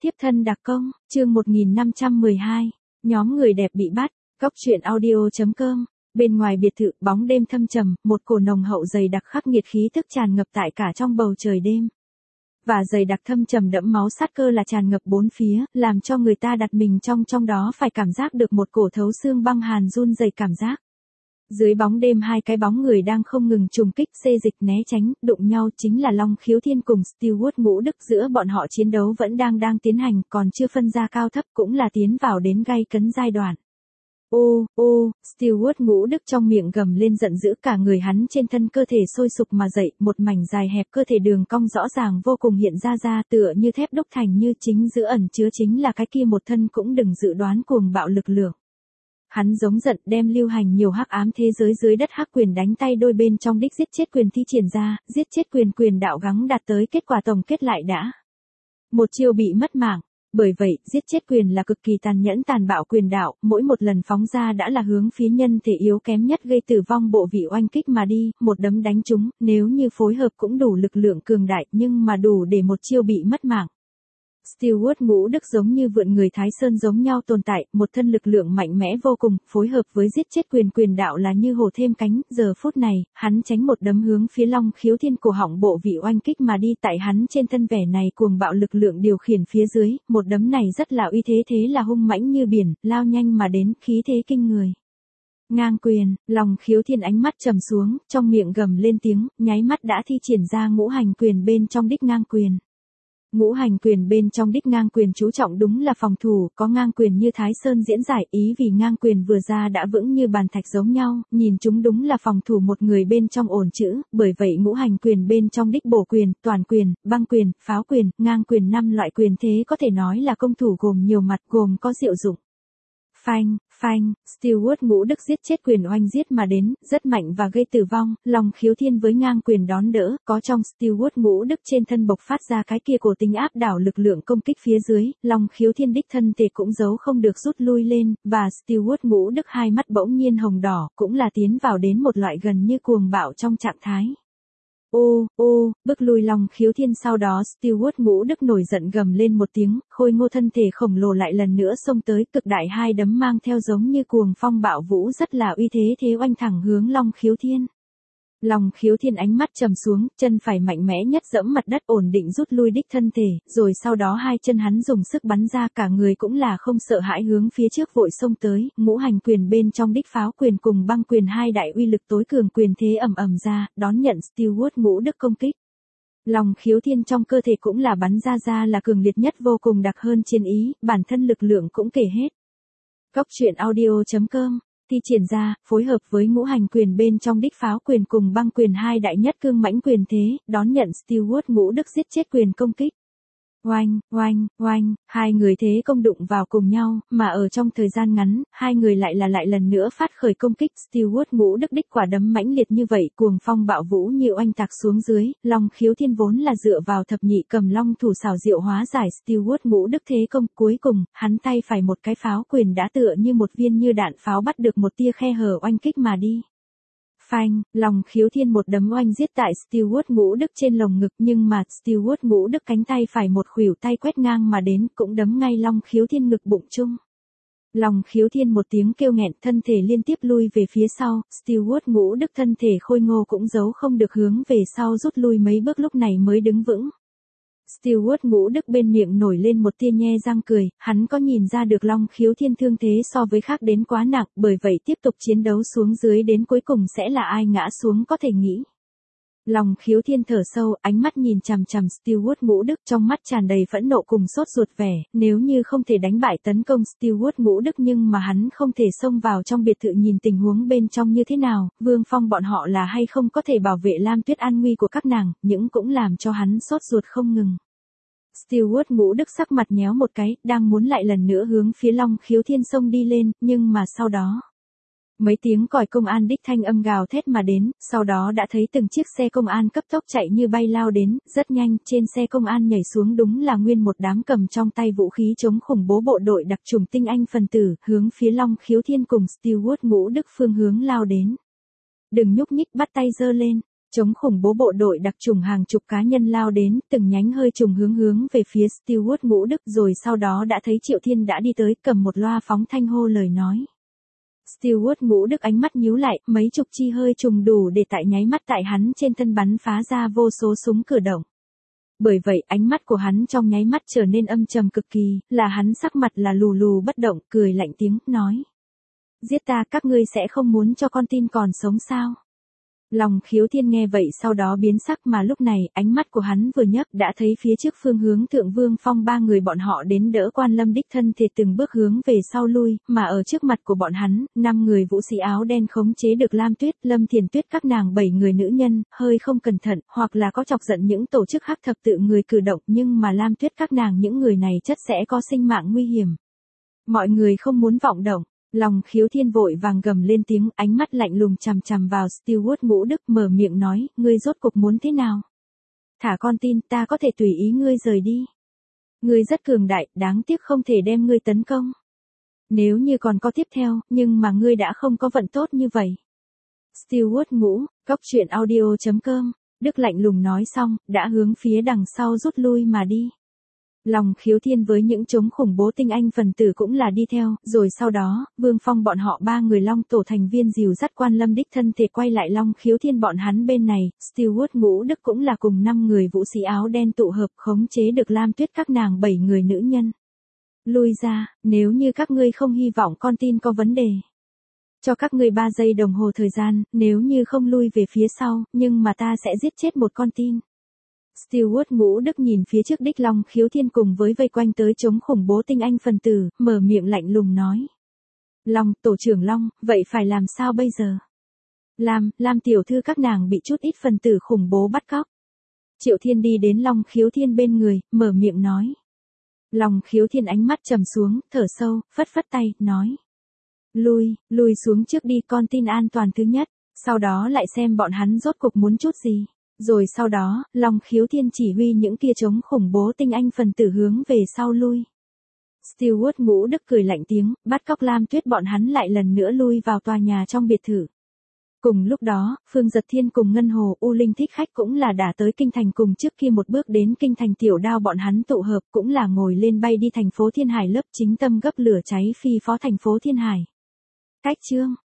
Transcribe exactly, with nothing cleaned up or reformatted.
Tiếp thân đặc công, chương một nghìn năm trăm mười hai, nhóm người đẹp bị bắt, góc truyện audio chấm com. Bên ngoài biệt thự, bóng đêm thâm trầm, một cổ nồng hậu dày đặc khắc nghiệt khí tức tràn ngập tại cả trong bầu trời đêm. Và dày đặc thâm trầm đẫm máu sát cơ là tràn ngập bốn phía, làm cho người ta đặt mình trong trong đó phải cảm giác được một cổ thấu xương băng hàn run rẩy cảm giác. Dưới bóng đêm hai cái bóng người đang không ngừng trùng kích, xê dịch né tránh, đụng nhau chính là Long Khiếu Thiên cùng Stewart Ngũ Đức, giữa bọn họ chiến đấu vẫn đang đang tiến hành, còn chưa phân ra cao thấp, cũng là tiến vào đến gay cấn giai đoạn. Ô, ô, Stewart Ngũ Đức trong miệng gầm lên giận dữ, cả người hắn trên thân cơ thể sôi sục mà dậy, một mảnh dài hẹp cơ thể đường cong rõ ràng vô cùng hiện ra ra, tựa như thép đúc thành, như chính giữa ẩn chứa chính là cái kia một thân cũng đừng dự đoán cuồng bạo lực lượng. Hắn giống giận đem lưu hành nhiều hắc ám thế giới dưới đất hắc quyền đánh tay đôi bên trong đích giết chết quyền thi triển ra, giết chết quyền quyền đạo gắng đạt tới kết quả tổng kết lại đã. Một chiêu bị mất mạng, bởi vậy giết chết quyền là cực kỳ tàn nhẫn tàn bạo quyền đạo, mỗi một lần phóng ra đã là hướng phía nhân thể yếu kém nhất gây tử vong bộ vị oanh kích mà đi, một đấm đánh trúng, nếu như phối hợp cũng đủ lực lượng cường đại nhưng mà đủ để một chiêu bị mất mạng. Stewart Ngũ Đức giống như vượn người Thái Sơn giống nhau tồn tại, một thân lực lượng mạnh mẽ vô cùng, phối hợp với giết chết quyền quyền đạo là như hổ thêm cánh, giờ phút này, hắn tránh một đấm hướng phía Long Khiếu Thiên cổ họng bộ vị oanh kích mà đi, tại hắn trên thân vẻ này cuồng bạo lực lượng điều khiển phía dưới, một đấm này rất là uy thế, thế là hung mãnh như biển, lao nhanh mà đến, khí thế kinh người. Ngang quyền, Long Khiếu Thiên ánh mắt trầm xuống, trong miệng gầm lên tiếng, nháy mắt đã thi triển ra ngũ hành quyền bên trong đích ngang quyền. Ngũ hành quyền bên trong đích ngang quyền chú trọng đúng là phòng thủ, có ngang quyền như Thái Sơn diễn giải, ý vì ngang quyền vừa ra đã vững như bàn thạch giống nhau, nhìn chúng đúng là phòng thủ một người bên trong ổn chữ, bởi vậy ngũ hành quyền bên trong đích bổ quyền, toàn quyền, băng quyền, pháo quyền, ngang quyền năm loại quyền thế có thể nói là công thủ gồm nhiều mặt, gồm có diệu dụng. Phanh, phanh, Stewart Ngũ Đức giết chết quyền oanh giết mà đến, rất mạnh và gây tử vong, Long Khiếu Thiên với ngang quyền đón đỡ, có trong Stewart Ngũ Đức trên thân bộc phát ra cái kia cổ tính áp đảo lực lượng công kích phía dưới, Long Khiếu Thiên đích thân thể cũng giấu không được rút lui lên, và Stewart Ngũ Đức hai mắt bỗng nhiên hồng đỏ, cũng là tiến vào đến một loại gần như cuồng bạo trong trạng thái. Ô, ô, bước lui Long Khiếu Thiên, sau đó Stewart Ngũ Đức nổi giận gầm lên một tiếng, khôi ngô thân thể khổng lồ lại lần nữa xông tới, cực đại hai đấm mang theo giống như cuồng phong bạo vũ rất là uy thế thế oanh thẳng hướng Long Khiếu Thiên. Long Khiếu Thiên ánh mắt trầm xuống, chân phải mạnh mẽ nhất dẫm mặt đất ổn định rút lui đích thân thể, rồi sau đó hai chân hắn dùng sức bắn ra, cả người cũng là không sợ hãi hướng phía trước vội xông tới, ngũ hành quyền bên trong đích pháo quyền cùng băng quyền hai đại uy lực tối cường quyền thế ầm ầm ra, đón nhận Stewart Ngũ Đức công kích. Long Khiếu Thiên trong cơ thể cũng là bắn ra ra là cường liệt nhất vô cùng đặc hơn chiến ý, bản thân lực lượng cũng kể hết. Góc truyện audio chấm com thi triển ra, phối hợp với ngũ hành quyền bên trong đích pháo quyền cùng băng quyền hai đại nhất cương mãnh quyền thế, đón nhận Stewart Ngũ Đức giết chết quyền công kích. Oanh, oanh, oanh, hai người thế công đụng vào cùng nhau, mà ở trong thời gian ngắn, hai người lại là lại lần nữa phát khởi công kích. Stewart Ngũ Đức đích quả đấm mãnh liệt như vậy, cuồng phong bạo vũ như oanh tạc xuống dưới, Long Khiếu Thiên vốn là dựa vào thập nhị cầm long thủ xảo diệu hóa giải Stewart Ngũ Đức thế công, cuối cùng, hắn tay phải một cái pháo quyền đã tựa như một viên như đạn pháo bắt được một tia khe hở oanh kích mà đi. Phanh, Long Khiếu Thiên một đấm oanh giết tại Stewart Ngũ Đức trên lồng ngực, nhưng mà Stewart Ngũ Đức cánh tay phải một khuỷu tay quét ngang mà đến, cũng đấm ngay Long Khiếu Thiên ngực bụng chung. Long Khiếu Thiên một tiếng kêu nghẹn, thân thể liên tiếp lui về phía sau, Stewart Ngũ Đức thân thể khôi ngô cũng giấu không được hướng về sau rút lui mấy bước, lúc này mới đứng vững. Stewart Ngũ Đức bên miệng nổi lên một tia nhe răng cười, hắn có nhìn ra được Long Khiếu Thiên thương thế so với khác đến quá nặng, bởi vậy tiếp tục chiến đấu xuống dưới đến cuối cùng sẽ là ai ngã xuống có thể nghĩ. Long Khiếu Thiên thở sâu, ánh mắt nhìn chằm chằm Stewart Ngũ Đức, trong mắt tràn đầy phẫn nộ cùng sốt ruột vẻ, nếu như không thể đánh bại tấn công Stewart Ngũ Đức nhưng mà hắn không thể xông vào trong biệt thự nhìn tình huống bên trong như thế nào, Vương Phong bọn họ là hay không có thể bảo vệ Lam Tuyết an nguy của các nàng, những cũng làm cho hắn sốt ruột không ngừng. Stewart Ngũ Đức sắc mặt nhéo một cái, đang muốn lại lần nữa hướng phía Long Khiếu Thiên xông đi lên, nhưng mà sau đó, mấy tiếng còi công an đích thanh âm gào thét mà đến, sau đó đã thấy từng chiếc xe công an cấp tốc chạy như bay lao đến, rất nhanh, trên xe công an nhảy xuống đúng là nguyên một đám cầm trong tay vũ khí chống khủng bố bộ đội đặc chủng tinh anh phần tử, hướng phía Long Khiếu Thiên cùng Stewart Ngũ Đức phương hướng lao đến. Đừng nhúc nhích, bắt tay giơ lên. Chống khủng bố bộ đội đặc chủng hàng chục cá nhân lao đến, từng nhánh hơi trùng hướng hướng về phía Stewart Ngũ Đức, rồi sau đó đã thấy Triệu Thiên đã đi tới, cầm một loa phóng thanh hô lời nói. Stewart Ngũ Đức ánh mắt nhíu lại, mấy chục chi hơi trùng đủ để tại nháy mắt tại hắn trên thân bắn phá ra vô số súng cử động. Bởi vậy ánh mắt của hắn trong nháy mắt trở nên âm trầm cực kỳ, là hắn sắc mặt là lù lù bất động, cười lạnh tiếng, nói. Giết ta, các ngươi sẽ không muốn cho con tin còn sống sao? Lòng Khiếu Thiên nghe vậy sau đó biến sắc, mà lúc này ánh mắt của hắn vừa nhấc đã thấy phía trước phương hướng Thượng Vương Phong ba người bọn họ đến đỡ Quan Lâm đích thân thể từng bước hướng về sau lui, mà ở trước mặt của bọn hắn, năm người vũ sĩ áo đen khống chế được Lam Tuyết, Lâm Thiền Tuyết các nàng bảy người nữ nhân, hơi không cẩn thận, hoặc là có chọc giận những tổ chức hắc thập tự người cử động, nhưng mà Lam Tuyết các nàng những người này chất sẽ có sinh mạng nguy hiểm. Mọi người không muốn vọng động. Lòng Khiếu Thiên vội vàng gầm lên tiếng, ánh mắt lạnh lùng chằm chằm vào Stewart Ngũ Đức, mở miệng nói, ngươi rốt cục muốn thế nào? Thả con tin, ta có thể tùy ý ngươi rời đi. Ngươi rất cường đại, đáng tiếc không thể đem ngươi tấn công. Nếu như còn có tiếp theo, nhưng mà ngươi đã không có vận tốt như vậy. Stewart Ngũ, Cốc Truyện Audio chấm com, Đức lạnh lùng nói xong, đã hướng phía đằng sau rút lui mà đi. Lòng Khiếu Thiên với những chống khủng bố tinh anh phần tử cũng là đi theo, rồi sau đó, Vương Phong bọn họ ba người Long tổ thành viên dìu dắt Quan Lâm đích thân thể quay lại Long Khiếu Thiên bọn hắn bên này, Stewart Ngũ Đức cũng là cùng năm người vũ sĩ áo đen tụ hợp khống chế được Lam Tuyết các nàng bảy người nữ nhân. Lui ra, nếu như các ngươi không hy vọng con tin có vấn đề. Cho các ngươi ba giây đồng hồ thời gian, nếu như không lui về phía sau, nhưng mà ta sẽ giết chết một con tin. Stewart Ngũ Đức nhìn phía trước đích Long Khiếu Thiên cùng với vây quanh tới chống khủng bố tinh anh phần tử, mở miệng lạnh lùng nói. Long, tổ trưởng Long, vậy phải làm sao bây giờ? Lam, Lam tiểu thư các nàng bị chút ít phần tử khủng bố bắt cóc. Triệu Thiên đi đến Long Khiếu Thiên bên người, mở miệng nói. Long Khiếu Thiên ánh mắt trầm xuống, thở sâu, phất phất tay, nói. Lui, lui xuống trước đi, con tin an toàn thứ nhất, sau đó lại xem bọn hắn rốt cục muốn chút gì. Rồi sau đó, Long Khiếu Thiên chỉ huy những kia chống khủng bố tinh anh phần tử hướng về sau lui. Stewart Ngũ Đức cười lạnh tiếng, bắt cóc Lam Tuyết bọn hắn lại lần nữa lui vào tòa nhà trong biệt thự. Cùng lúc đó, Phương Giật Thiên cùng Ngân Hồ U Linh Thích Khách cũng là đã tới kinh thành cùng trước kia một bước đến kinh thành Tiểu Đao bọn hắn tụ hợp cũng là ngồi lên bay đi thành phố Thiên Hải lớp chính tâm gấp lửa cháy phi phó thành phố Thiên Hải. Cách chương